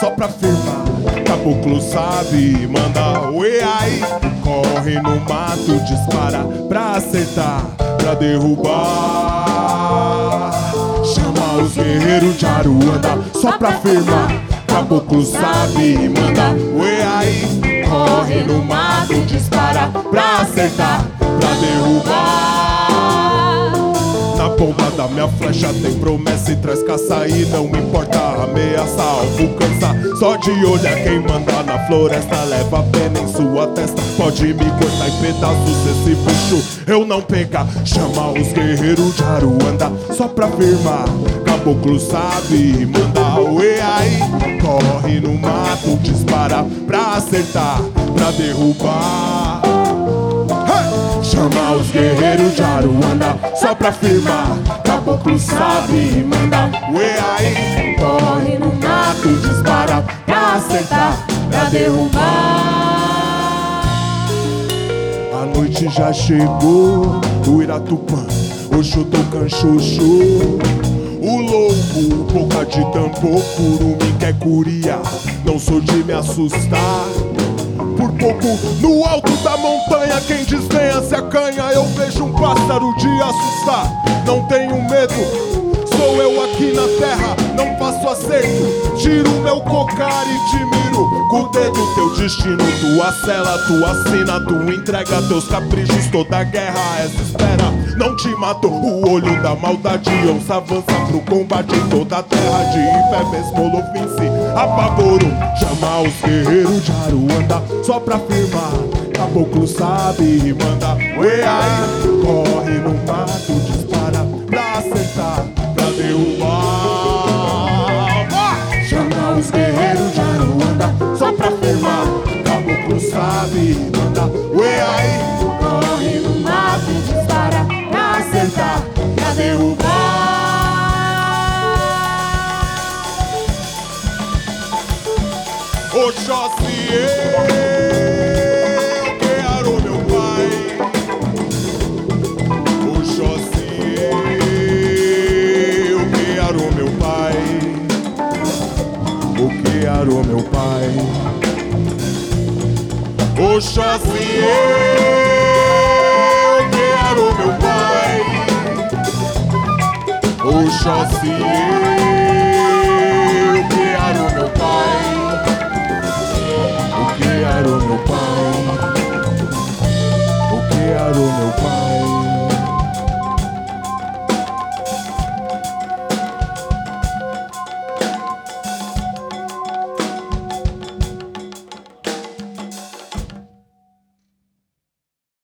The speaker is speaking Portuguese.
só pra firmar. Caboclo sabe, manda oi aí. Corre no mato, dispara pra acertar, pra derrubar. Chama os guerreiros de Aruanda, só pra firmar. Caboclo sabe, manda oi aí. Corre no mato, dispara pra acertar, pra derrubar. Na ponta da minha flecha tem promessa e traz caça. E não importa ameaça, alvo cansa. Só de olho é quem manda na floresta. Leva a pena em sua testa, pode me cortar em pedaços esse bicho eu não pega. Chama os guerreiros de Aruanda, só pra firmar. Caboclo sabe, manda oi aí. Corre no mato, dispara pra acertar, pra derrubar. Chama os guerreiros de Aruanda, só pra firmar. Caboclo sabe, manda oi aí. Corre no mato, dispara pra acertar, pra derrubar. A noite já chegou, o Iratupã, Oxotocan, Xoxô. O louco, boca de tambor, curumim quer curia. Não sou de me assustar. Por pouco, no alto da montanha, quem desdenha se acanha. Eu vejo um pássaro de assustar. Não tenho medo, sou eu aqui na terra. Não faço acerto, tiro meu cocar e te miro com o dedo. Teu destino, tua cela, tu assina, tu entrega teus caprichos. Toda guerra essa espera não te matou. O olho da maldade, onça avança pro combate. Toda a terra de fé mesmo Olofim apavorou. Chama os guerreiros de Aruanda, só pra firmar. Caboclo sabe, manda oi aí. Corre no mato, dispara pra acertar, pra derrubar. Chama os guerreiros de Aruanda, só pra firmar. Caboclo sabe, manda oi aí. Corre no mato, dispara pra acertar, pra derrubar. Oxóssi, eu quero meu pai. Oxóssi, eu quero meu pai. Eu quero meu pai. Oxóssi, eu quero meu pai. Oxóssi, eu quero meu pai. Eu quero meu pai.